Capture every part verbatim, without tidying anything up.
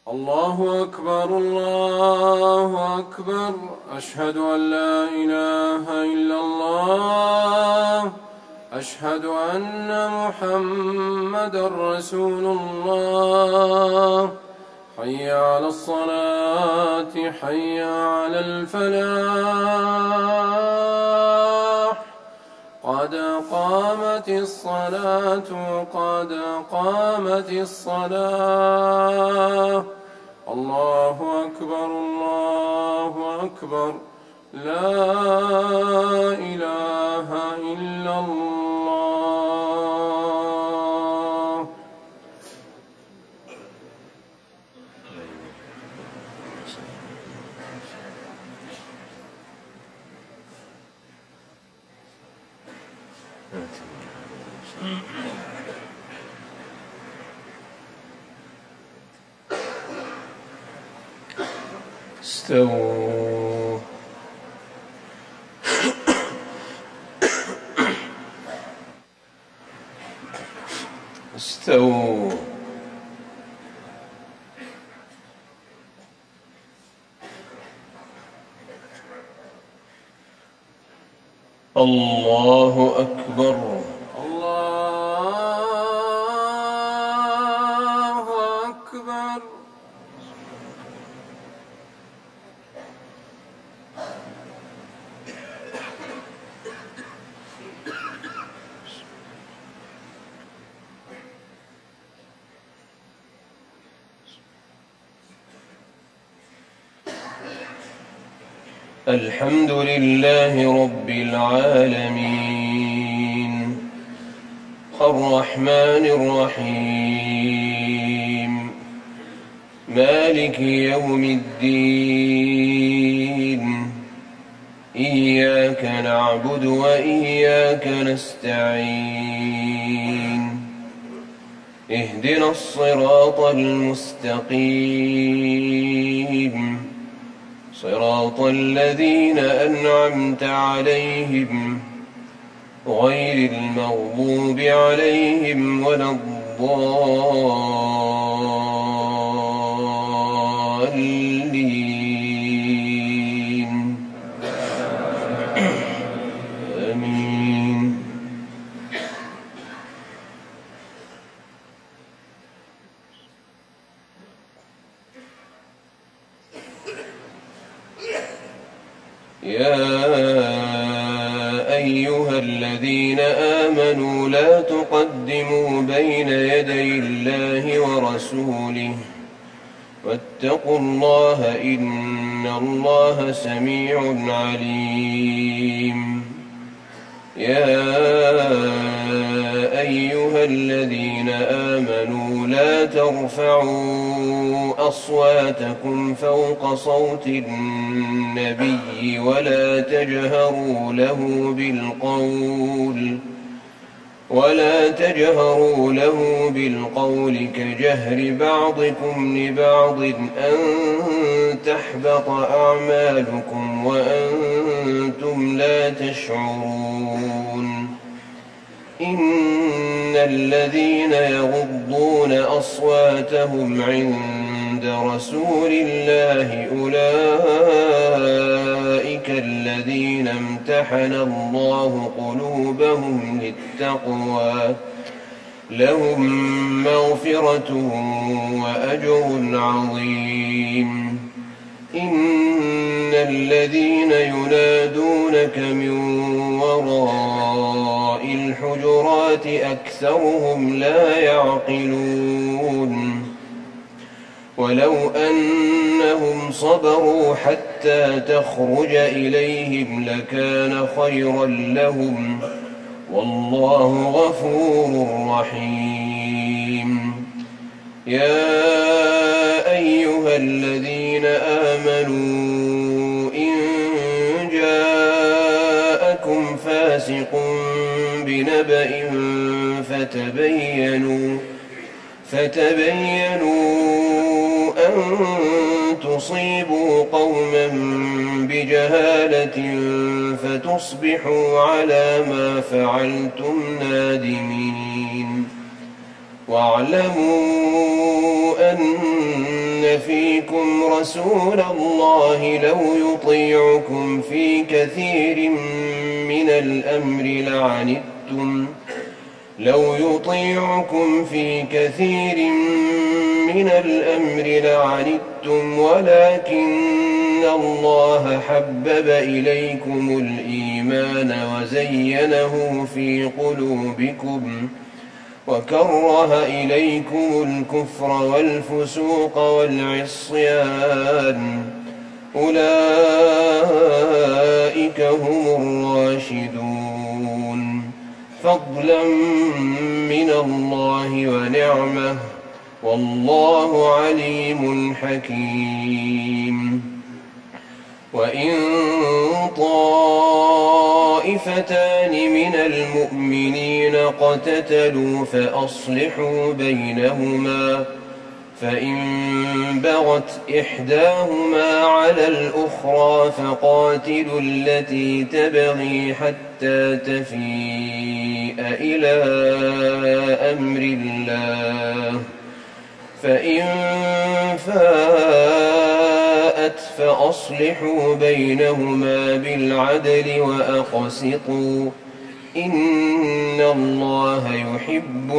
الله أكبر الله أكبر أشهد أن لا إله إلا الله أشهد أن محمدا رسول الله حي على الصلاة حي على الفلاح قد قامت الصلاة قد قامت الصلاة الله أكبر الله أكبر لا إله إلا الله. استووا استووا الله أكبر الله أكبر. الحمد لله رب العالمين الرحمن الرحيم مالك يوم الدين إياك نعبد وإياك نستعين اهدنا الصراط المستقيم صراط الذين أنعمت عليهم غير المغضوب عليهم ولا الضالين آمين. يا أيها الذين آمنوا لا تقدموا بين يدي الله ورسوله واتقوا الله إن الله سميع عليم. يا أيها الذين آمنوا لا ترفعوا أصواتكم فوق صوت النبي ولا تجهروا له بالقول ولا تجهروا له بالقول كجهر بعضكم لبعض أن تحبط أعمالكم وأنتم لا تشعرون. إن الذين يغضون أصواتهم عند رسول الله أولئك الذين امتحن الله قلوبهم للتقوى لهم مغفرة وأجر عظيم. إن الذين ينادونك من وراء الحجرات أكثرهم لا يعقلون. ولو أنهم صبروا حتى تخرج إليهم لكان خيرا لهم والله غفور رحيم. يا أيها الذين آمنوا إن جاءكم فاسق بنبأ فتبينوا فتبينوا أن تصيبوا قوما بجهالة فتصبحوا على ما فعلتم نادمين. واعلموا أن فيكم رسول الله لو يطيعكم في كثير من الأمر لعنتم لو يطيعكم في كثير من الأمر لعنتم ولكن الله حبب إليكم الإيمان وزينه في قلوبكم وكره إليكم الكفر والفسوق والعصيان أولئك هم الراشدون فضلا من الله ونعمة والله عليم حكيم وإن طائفتان من المؤمنين اقتتلوا فأصلحوا بينهما فإن بغت إحداهما على الأخرى فقاتلوا التي تبغي حتى تفيء إلى أمر الله فإن فاءت فأصلحوا بينهما بالعدل وأقسطوا إن الله يحب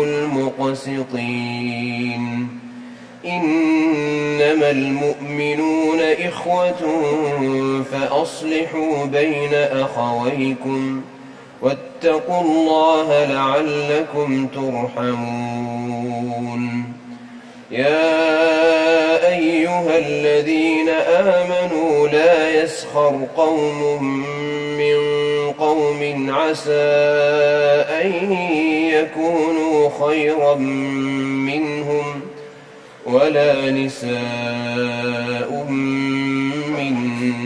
المقسطين إنما المؤمنون إخوة فأصلحوا بين أخويكم واتقوا الله لعلكم ترحمون يا أيها الذين آمنوا لا يسخر قوم من قوم عسى أن يكونوا خيرا منهم ولا نساء من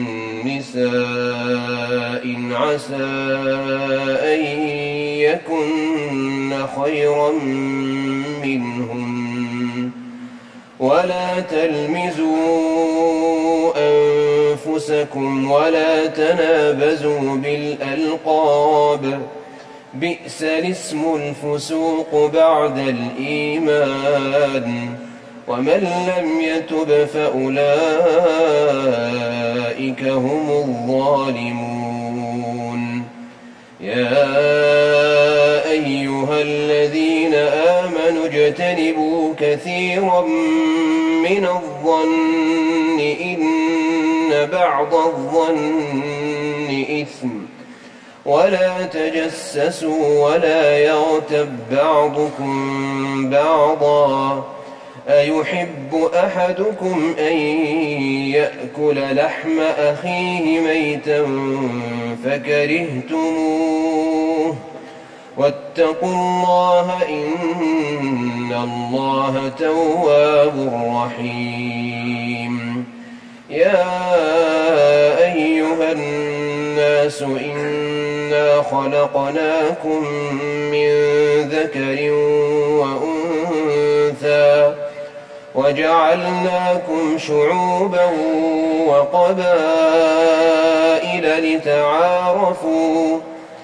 نساء عسى أن يكن خيرا منهم ولا تلمزوا أنفسكم ولا تنابزوا بالألقاب بئس الاسم الفسوق بعد الإيمان ومن لم يتب فأولئك هم الظالمون يا أيها الذين آمنوا اجتنبوا كثيرا من الظن إن بعض الظن إثم ولا تجسسوا ولا يغتب بعضكم بعضا أيحب أحدكم أن يأكل لحم أخيه ميتا فكرهتموه واتقوا الله إن الله تواب رحيم يا أيها الناس إنا خلقناكم من ذكر وأنثى وجعلناكم شعوبا وقبائل لتعارفوا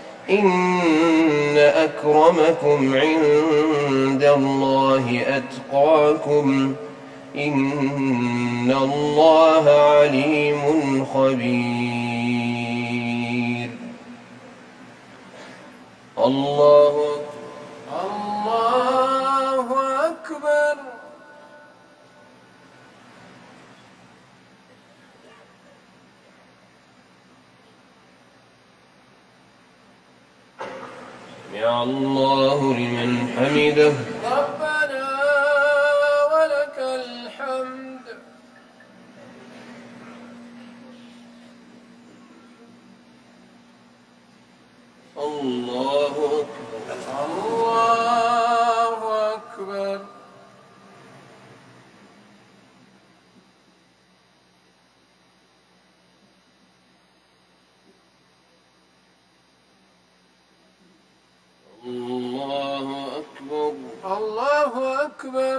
إن أكرمكم عند الله أتقاكم إن الله عليم خبير الله الله أكبر سمع الله لمن حمده ربنا ولك الحمد الله أكبر الله أكبر الله أكبر الله أكبر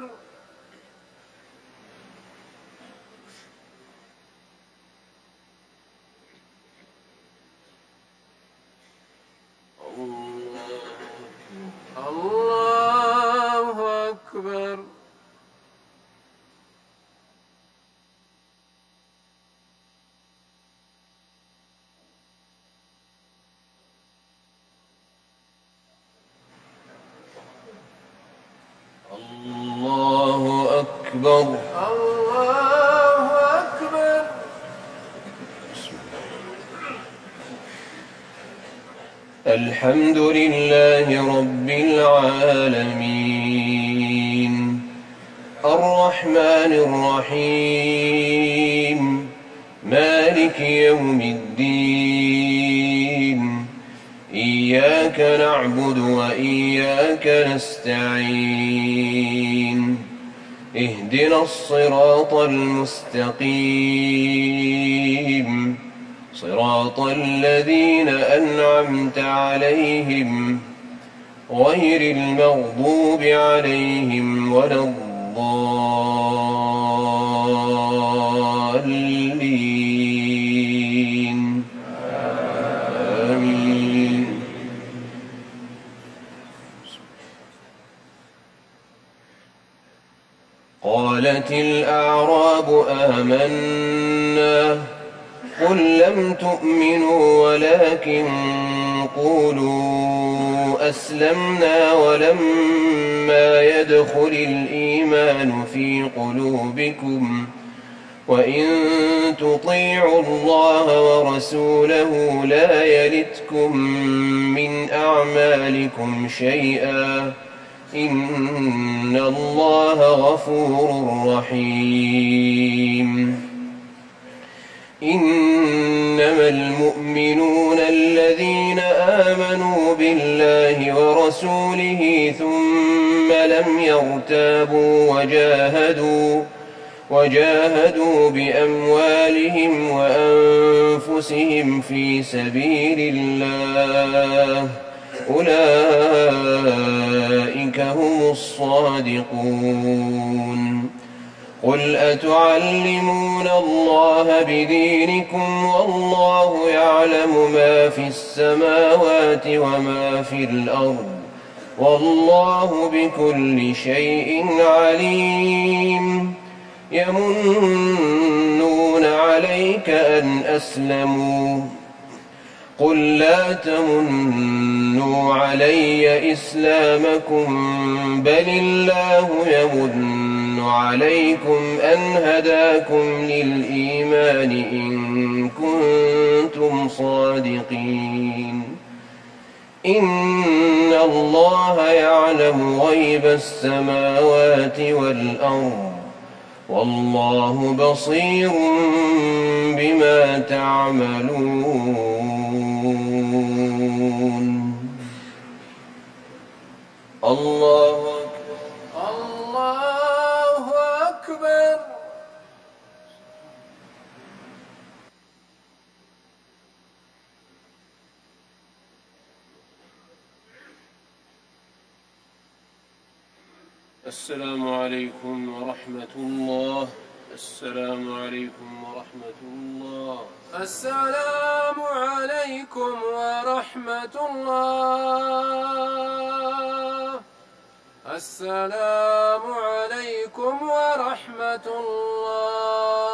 الله الله أكبر الله أكبر. الله أكبر. الحمد لله رب العالمين الرحمن الرحيم مالك يوم الدين إياك نعبد وإياك نستعين اهدنا الصراط المستقيم صراط الذين أنعمت عليهم غير المغضوب عليهم ولا الضالين آمين. قالت الأعراب آمنا قل لم تؤمنوا ولكن قولوا أسلمنا ولما يدخل الإيمان في قلوبكم وإن تطيعوا الله ورسوله لا يلتكم من أعمالكم شيئا إن الله غفور رحيم. إنما المؤمنون الذين آمنوا بالله ورسوله ثم لم يرتابوا وجاهدوا وجاهدوا بأموالهم وأنفسهم في سبيل الله أولئك هم الصادقون. قل أتعلمون الله بدينكم والله يعلم ما في السماوات وما في الأرض والله بكل شيء عليم. يمنون عليك أن أسلموا قل لا تمنوا علي إسلامكم بل الله يمن عليكم أن هداكم للإيمان إن كنتم صادقين. إن الله يعلم غيب السماوات والأرض والله بصير بما تعملون. الله الله أكبر. السلام عليكم ورحمة الله. السلام عليكم ورحمة الله. السلام عليكم ورحمة الله. السلام عليكم ورحمة الله.